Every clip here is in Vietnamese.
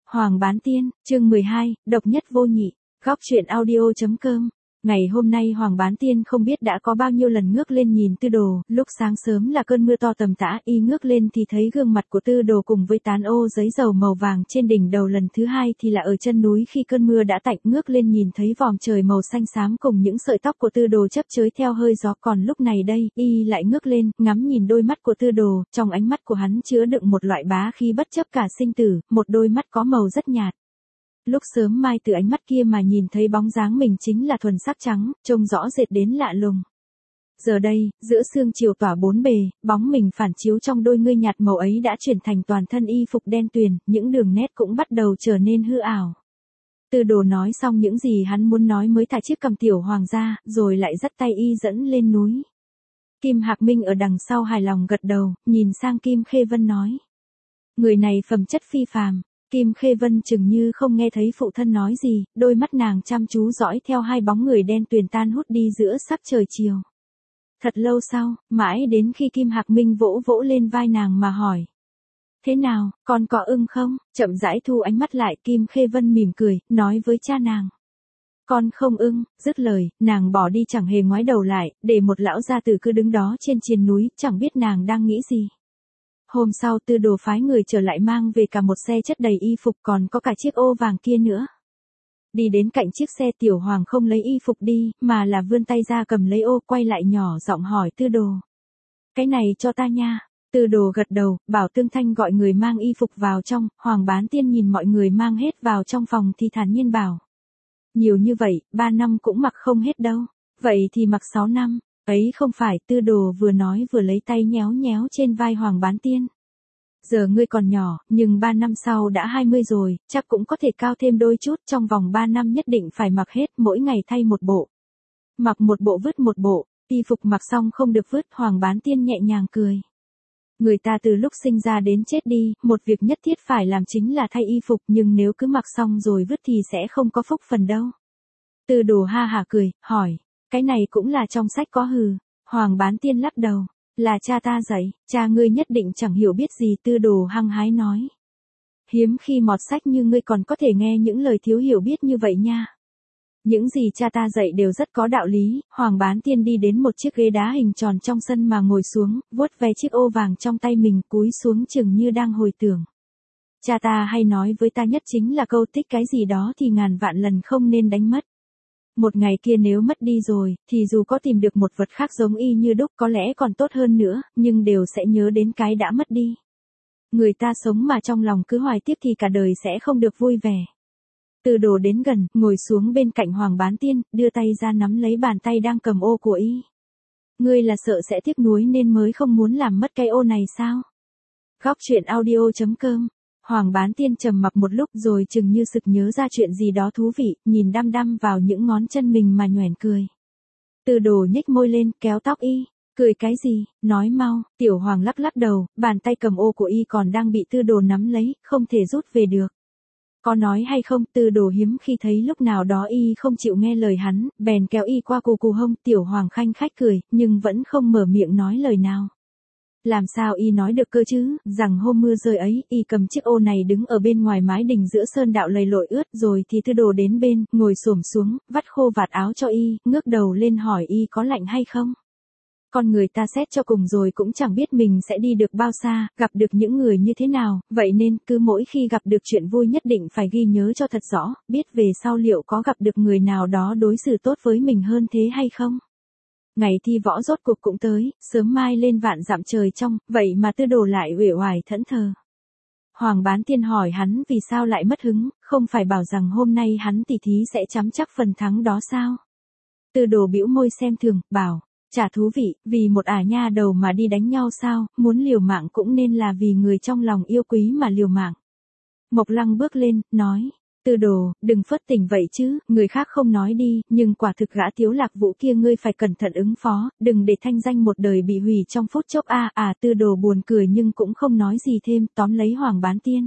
Hoàng Bán Tiên, chương 12, độc nhất vô nhị, góc truyện audio.com. Ngày hôm nay Hoàng Bán Tiên không biết đã có bao nhiêu lần ngước lên nhìn Tư Đồ, lúc sáng sớm là cơn mưa to tầm tã, y ngước lên thì thấy gương mặt của Tư Đồ cùng với tán ô giấy dầu màu vàng trên đỉnh đầu, lần thứ hai thì là ở chân núi khi cơn mưa đã tạnh, ngước lên nhìn thấy vòm trời màu xanh xám cùng những sợi tóc của Tư Đồ chấp chới theo hơi gió, còn lúc này đây, y lại ngước lên, ngắm nhìn đôi mắt của Tư Đồ, trong ánh mắt của hắn chứa đựng một loại bá khí bất chấp cả sinh tử, một đôi mắt có màu rất nhạt. Lúc sớm mai từ ánh mắt kia mà nhìn thấy bóng dáng mình chính là thuần sắc trắng, trông rõ rệt đến lạ lùng. Giờ đây, giữa sương chiều tỏa bốn bề, bóng mình phản chiếu trong đôi ngươi nhạt màu ấy đã chuyển thành toàn thân y phục đen tuyền, những đường nét cũng bắt đầu trở nên hư ảo. Tư Đồ nói xong những gì hắn muốn nói mới thả chiếc cầm tiểu hoàng ra, rồi lại dắt tay y dẫn lên núi. Kim Hạc Minh ở đằng sau hài lòng gật đầu, nhìn sang Kim Khê Vân nói. Người này phẩm chất phi phàm. Kim Khê Vân chừng như không nghe thấy phụ thân nói gì, đôi mắt nàng chăm chú dõi theo hai bóng người đen tuyền tan hút đi giữa sắc trời chiều. Thật lâu sau, mãi đến khi Kim Hạc Minh vỗ vỗ lên vai nàng mà hỏi. Thế nào, con có ưng không? Chậm rãi thu ánh mắt lại, Kim Khê Vân mỉm cười, nói với cha nàng. Con không ưng, dứt lời, nàng bỏ đi chẳng hề ngoái đầu lại, để một lão gia tử cứ đứng đó trên triền núi, chẳng biết nàng đang nghĩ gì. Hôm sau Tư Đồ phái người trở lại mang về cả một xe chất đầy y phục, còn có cả chiếc ô vàng kia nữa. Đi đến cạnh chiếc xe, Tiểu Hoàng không lấy y phục đi, mà là vươn tay ra cầm lấy ô, quay lại nhỏ giọng hỏi Tư Đồ. Cái này cho ta nha. Tư Đồ gật đầu, bảo Tương Thanh gọi người mang y phục vào trong. Hoàng Bán Tiên nhìn mọi người mang hết vào trong phòng thì thản nhiên bảo. Nhiều như vậy, 3 năm cũng mặc không hết đâu. Vậy thì mặc 6 năm. Ấy không phải, Tư Đồ vừa nói vừa lấy tay nhéo nhéo trên vai Hoàng Bán Tiên. Giờ ngươi còn nhỏ, nhưng 3 năm sau đã 20 rồi, chắc cũng có thể cao thêm đôi chút, trong vòng 3 năm nhất định phải mặc hết, mỗi ngày thay một bộ. Mặc một bộ vứt một bộ, y phục mặc xong không được vứt, Hoàng Bán Tiên nhẹ nhàng cười. Người ta từ lúc sinh ra đến chết đi, một việc nhất thiết phải làm chính là thay y phục, nhưng nếu cứ mặc xong rồi vứt thì sẽ không có phúc phần đâu. Tư Đồ ha hả cười, hỏi. Cái này cũng là trong sách có hừ. Hoàng Bán Tiên lắc đầu. Là cha ta dạy, cha ngươi nhất định chẳng hiểu biết gì, Tư Đồ hăng hái nói. Hiếm khi mọt sách như ngươi còn có thể nghe những lời thiếu hiểu biết như vậy nha. Những gì cha ta dạy đều rất có đạo lý. Hoàng Bán Tiên đi đến một chiếc ghế đá hình tròn trong sân mà ngồi xuống, vuốt ve chiếc ô vàng trong tay mình, cúi xuống chừng như đang hồi tưởng. Cha ta hay nói với ta nhất chính là câu tích cái gì đó thì ngàn vạn lần không nên đánh mất. Một ngày kia nếu mất đi rồi, thì dù có tìm được một vật khác giống y như đúc có lẽ còn tốt hơn nữa, nhưng đều sẽ nhớ đến cái đã mất đi. Người ta sống mà trong lòng cứ hoài tiếc thì cả đời sẽ không được vui vẻ. Tư Đồ đến gần, ngồi xuống bên cạnh Hoàng Bán Tiên, đưa tay ra nắm lấy bàn tay đang cầm ô của y. Ngươi là sợ sẽ tiếc nuối nên mới không muốn làm mất cái ô này sao? Góc truyện audio.com. Hoàng Bán Tiên trầm mặc một lúc rồi chừng như sực nhớ ra chuyện gì đó thú vị, nhìn đăm đăm vào những ngón chân mình mà nhoẻn cười. Tư Đồ nhếch môi lên, kéo tóc y. Cười cái gì, nói mau. Tiểu Hoàng lắc lắc đầu, bàn tay cầm ô của y còn đang bị Tư Đồ nắm lấy, không thể rút về được. Có nói hay không, Tư Đồ hiếm khi thấy lúc nào đó y không chịu nghe lời hắn, bèn kéo y qua cù hông. Tiểu Hoàng khanh khách cười, nhưng vẫn không mở miệng nói lời nào. Làm sao y nói được cơ chứ, rằng hôm mưa rơi ấy, y cầm chiếc ô này đứng ở bên ngoài mái đình giữa sơn đạo lầy lội ướt, rồi thì Tư Đồ đến bên, ngồi xổm xuống, vắt khô vạt áo cho y, ngước đầu lên hỏi y có lạnh hay không. Con người ta xét cho cùng rồi cũng chẳng biết mình sẽ đi được bao xa, gặp được những người như thế nào, vậy nên cứ mỗi khi gặp được chuyện vui nhất định phải ghi nhớ cho thật rõ, biết về sau liệu có gặp được người nào đó đối xử tốt với mình hơn thế hay không. Ngày thi võ rốt cuộc cũng tới, sớm mai lên vạn dặm trời trong, vậy mà Tư Đồ lại uể oải thẫn thờ. Hoàng Bán Tiên hỏi hắn vì sao lại mất hứng, không phải bảo rằng hôm nay hắn tỉ thí sẽ chấm chắc phần thắng đó sao? Tư Đồ bĩu môi xem thường, bảo, chả thú vị, vì một ả nha đầu mà đi đánh nhau sao, muốn liều mạng cũng nên là vì người trong lòng yêu quý mà liều mạng. Mộc Lăng bước lên, nói. Tư Đồ, đừng phớt tình vậy chứ, người khác không nói đi, nhưng quả thực gã Tiếu Lạc Vũ kia ngươi phải cẩn thận ứng phó, đừng để thanh danh một đời bị hủy trong phút chốc. Tư Đồ buồn cười nhưng cũng không nói gì thêm, tóm lấy Hoàng Bán Tiên.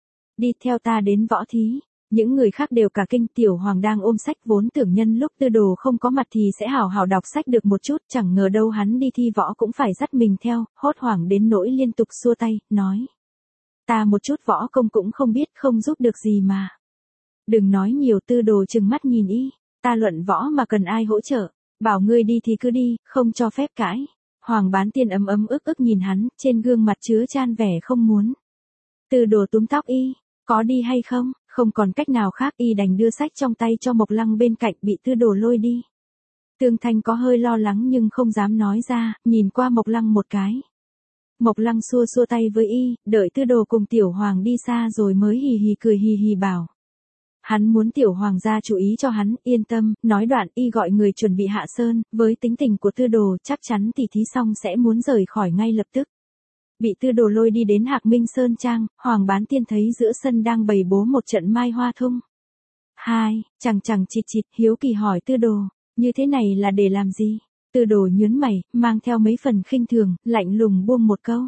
Đi theo ta đến võ thí. Những người khác đều cả kinh. Tiểu Hoàng đang ôm sách vốn tưởng nhân lúc Tư Đồ không có mặt thì sẽ hào hào đọc sách được một chút, chẳng ngờ đâu hắn đi thi võ cũng phải dắt mình theo, hốt hoảng đến nỗi liên tục xua tay, nói. Ta một chút võ công cũng không biết, không giúp được gì mà. Đừng nói nhiều. Tư Đồ trừng mắt nhìn y. Ta luận võ mà cần ai hỗ trợ, bảo ngươi đi thì cứ đi, không cho phép cãi. Hoàng Bán Tiên ấm ấm ức ức nhìn hắn, trên gương mặt chứa chan vẻ không muốn. Tư Đồ túm tóc y, có đi hay không? Không còn cách nào khác, y đành đưa sách trong tay cho Mộc Lăng bên cạnh, bị Tư Đồ lôi đi. Tương Thanh có hơi lo lắng nhưng không dám nói ra, nhìn qua Mộc Lăng một cái. Mộc Lăng xua xua tay với y, đợi Tư Đồ cùng Tiểu Hoàng đi xa rồi mới hì hì cười hì hì bảo. Hắn muốn Tiểu Hoàng ra chú ý cho hắn, yên tâm. Nói đoạn y gọi người chuẩn bị hạ sơn, với tính tình của Tư Đồ chắc chắn tỉ thí xong sẽ muốn rời khỏi ngay lập tức. Bị Tư Đồ lôi đi đến Hạc Minh Sơn Trang, Hoàng Bán Tiên thấy giữa sân đang bày bố một trận mai hoa thung. Chằng chịt chịt, hiếu kỳ hỏi Tư Đồ, như thế này là để làm gì? Tư Đồ nhướng mày, mang theo mấy phần khinh thường, lạnh lùng buông một câu.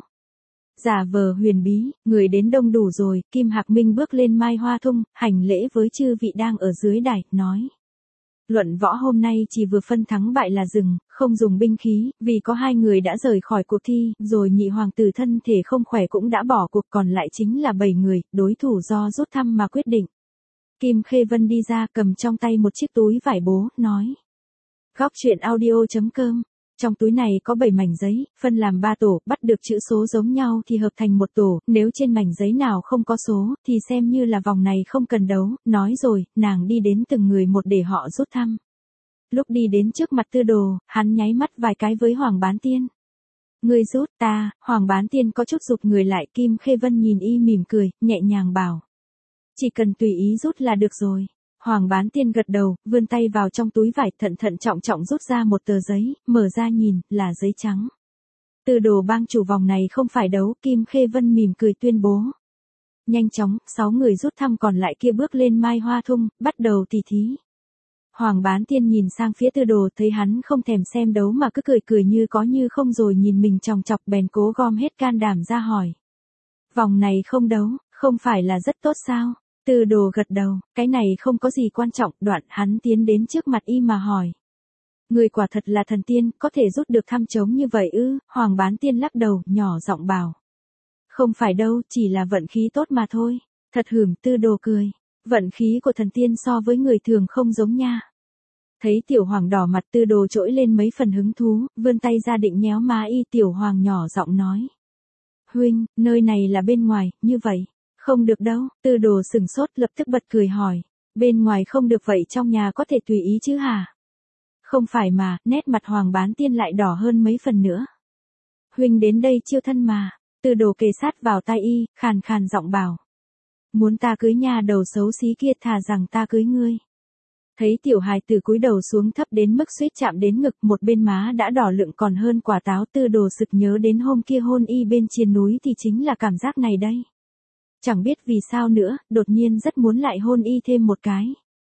Giả vờ huyền bí, người đến đông đủ rồi. Kim Hạc Minh bước lên mai hoa thung, hành lễ với chư vị đang ở dưới đài, nói. Luận võ hôm nay chỉ vừa phân thắng bại là dừng, không dùng binh khí, vì có 2 người đã rời khỏi cuộc thi, rồi nhị hoàng tử thân thể không khỏe cũng đã bỏ cuộc, còn lại chính là 7 người, đối thủ do rút thăm mà quyết định. Kim Khê Vân đi ra, cầm trong tay một chiếc túi vải bố, nói. Góc truyện audio.com. Trong túi này có 7 mảnh giấy, phân làm 3 tổ, bắt được chữ số giống nhau thì hợp thành một tổ, nếu trên mảnh giấy nào không có số, thì xem như là vòng này không cần đấu. Nói rồi, nàng đi đến từng người một để họ rút thăm. Lúc đi đến trước mặt Tư Đồ, hắn nháy mắt vài cái với Hoàng Bán Tiên. Ngươi rút, ta. Hoàng Bán Tiên có chút rụt người lại. Kim Khê Vân nhìn y mỉm cười, nhẹ nhàng bảo. Chỉ cần tùy ý rút là được rồi. Hoàng Bán Tiên gật đầu, vươn tay vào trong túi vải, thận trọng rút ra một tờ giấy, mở ra nhìn, là giấy trắng. Tư Đồ bang chủ, vòng này không phải đấu. Kim Khê Vân mỉm cười tuyên bố. Nhanh chóng, 6 người rút thăm còn lại kia bước lên mai hoa thung, bắt đầu tỉ thí. Hoàng Bán Tiên nhìn sang phía Tư Đồ, thấy hắn không thèm xem đấu mà cứ cười như có như không, rồi nhìn mình chòng chọc, bèn cố gom hết can đảm ra hỏi. Vòng này không đấu, không phải là rất tốt sao? Tư Đồ gật đầu, cái này không có gì quan trọng. Đoạn hắn tiến đến trước mặt y mà hỏi. Người quả thật là thần tiên, có thể rút được thăm trống như vậy ư? Hoàng Bán Tiên lắc đầu, nhỏ giọng bảo. Không phải đâu, chỉ là vận khí tốt mà thôi. Thật hửm. Tư Đồ cười. Vận khí của thần tiên so với người thường không giống nha. Thấy Tiểu Hoàng đỏ mặt, Tư Đồ trỗi lên mấy phần hứng thú, vươn tay ra định nhéo má y. Tiểu Hoàng nhỏ giọng nói. Huynh, nơi này là bên ngoài, như vậy. Không được đâu. Tư Đồ sừng sốt, lập tức bật cười hỏi. Bên ngoài không được vậy trong nhà có thể tùy ý chứ hả? Không phải mà. Nét mặt Hoàng Bán Tiên lại đỏ hơn mấy phần nữa. Huynh đến đây chiêu thân mà. Tư Đồ kề sát vào tai y, khàn giọng bảo. Muốn ta cưới nhà đầu xấu xí kia, thà rằng ta cưới ngươi. Thấy tiểu hài tử cúi đầu xuống thấp đến mức suýt chạm đến ngực, một bên má đã đỏ lựng còn hơn quả táo. Tư Đồ sực nhớ đến hôm kia hôn y bên trên núi thì chính là cảm giác này đây. Chẳng biết vì sao nữa, đột nhiên rất muốn lại hôn y thêm một cái.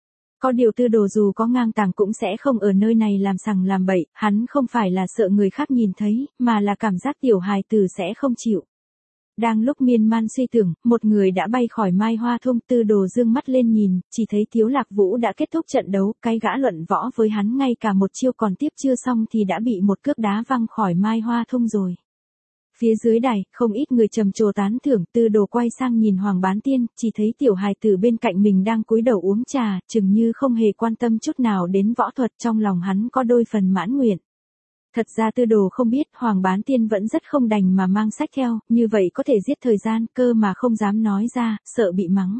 Có điều Tư Đồ dù có ngang tàng cũng sẽ không ở nơi này làm sằng làm bậy, hắn không phải là sợ người khác nhìn thấy, mà là cảm giác tiểu hài tử sẽ không chịu. Đang lúc miên man suy tưởng, một người đã bay khỏi mai hoa thung. Tư Đồ dương mắt lên nhìn, chỉ thấy Tiếu Lạc Vũ đã kết thúc trận đấu. Cái gã luận võ với hắn ngay cả một chiêu còn tiếp chưa xong thì đã bị một cước đá văng khỏi mai hoa thung rồi. Phía dưới đài, không ít người trầm trồ tán thưởng. Tư Đồ quay sang nhìn Hoàng Bán Tiên, chỉ thấy tiểu hài tử bên cạnh mình đang cúi đầu uống trà, chừng như không hề quan tâm chút nào đến võ thuật. Trong lòng hắn có đôi phần mãn nguyện. Thật ra Tư Đồ không biết, Hoàng Bán Tiên vẫn rất không đành mà mang sách theo, như vậy có thể giết thời gian, cơ mà không dám nói ra, sợ bị mắng.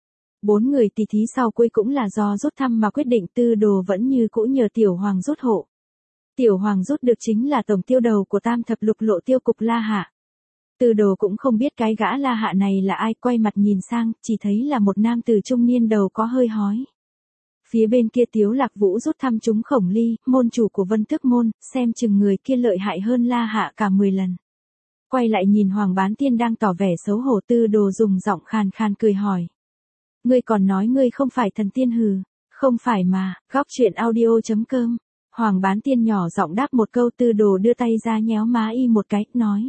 4 người tỉ thí sau cuối cũng là do rút thăm mà quyết định. Tư Đồ vẫn như cũ nhờ Tiểu Hoàng rút hộ. Tiểu Hoàng rút được chính là tổng tiêu đầu của Tam Thập Lục Lộ Tiêu Cục La Hạ. Tư Đồ cũng không biết cái gã La Hạ này là ai, quay mặt nhìn sang, chỉ thấy là một nam tử trung niên đầu có hơi hói. Phía bên kia Tiếu Lạc Vũ rút thăm trúng Khổng Ly, môn chủ của Vân Tước môn, xem chừng người kia lợi hại hơn La Hạ cả 10 lần. Quay lại nhìn Hoàng Bán Tiên đang tỏ vẻ xấu hổ. Tư Đồ dùng giọng khàn cười hỏi. Ngươi còn nói ngươi không phải thần tiên hừ? Không phải mà. Góc truyện audio.com. Hoàng Bán Tiên nhỏ giọng đáp một câu. Tư Đồ đưa tay ra nhéo má y một cái, nói.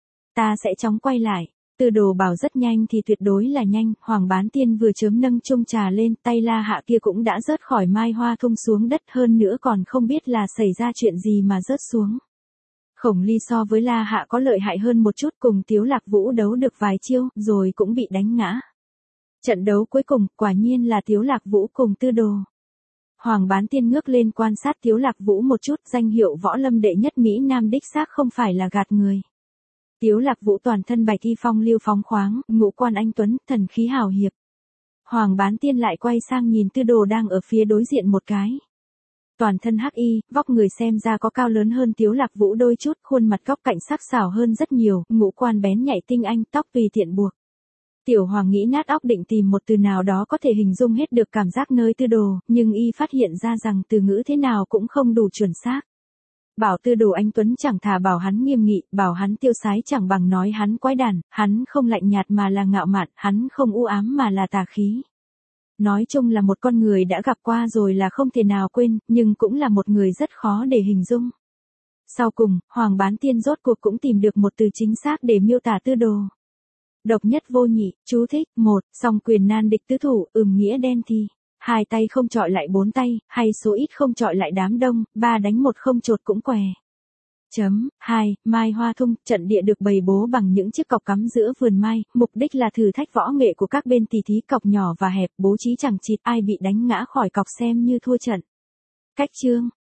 Ta sẽ chóng quay lại. Tư Đồ bảo rất nhanh thì tuyệt đối là nhanh. Hoàng Bán Tiên vừa chớm nâng chung trà lên, tay La Hạ kia cũng đã rớt khỏi mai hoa thung xuống đất, hơn nữa còn không biết là xảy ra chuyện gì mà rớt xuống. Khổng Ly so với La Hạ có lợi hại hơn một chút, cùng Tiếu Lạc Vũ đấu được vài chiêu, rồi cũng bị đánh ngã. Trận đấu cuối cùng, quả nhiên là Tiếu Lạc Vũ cùng Tư Đồ. Hoàng Bán Tiên ngước lên quan sát Tiếu Lạc Vũ một chút, danh hiệu võ lâm đệ nhất Mỹ Nam đích xác không phải là gạt người. Tiếu Lạc Vũ toàn thân bạch y phong lưu phóng khoáng, ngũ quan anh tuấn, thần khí hào hiệp. Hoàng Bán Tiên lại quay sang nhìn Tư Đồ đang ở phía đối diện một cái. Toàn thân hắc y, vóc người xem ra có cao lớn hơn Tiếu Lạc Vũ đôi chút, khuôn mặt góc cạnh sắc sảo hơn rất nhiều, ngũ quan bén nhạy tinh anh, tóc tùy tiện buộc. Tiểu Hoàng nghĩ nát óc định tìm một từ nào đó có thể hình dung hết được cảm giác nơi Tư Đồ, nhưng y phát hiện ra rằng từ ngữ thế nào cũng không đủ chuẩn xác. Bảo Tư Đồ anh tuấn chẳng thà bảo hắn nghiêm nghị, bảo hắn tiêu sái chẳng bằng nói hắn quái đản, hắn không lạnh nhạt mà là ngạo mạn, hắn không u ám mà là tà khí. Nói chung là một con người đã gặp qua rồi là không thể nào quên, nhưng cũng là một người rất khó để hình dung. Sau cùng, Hoàng Bán Tiên rốt cuộc cũng tìm được một từ chính xác để miêu tả Tư Đồ. Độc nhất vô nhị, chú thích, 1, song quyền nan địch tứ thủ, nghĩa đen thì. 2 tay không chọi lại 4 tay, hay số ít không chọi lại đám đông, 3 đánh 1 không chột cũng què. 2. Mai Hoa Thung, trận địa được bày bố bằng những chiếc cọc cắm giữa vườn mai, mục đích là thử thách võ nghệ của các bên tỉ thí, cọc nhỏ và hẹp, bố trí chẳng chịt, ai bị đánh ngã khỏi cọc xem như thua trận. Cách chương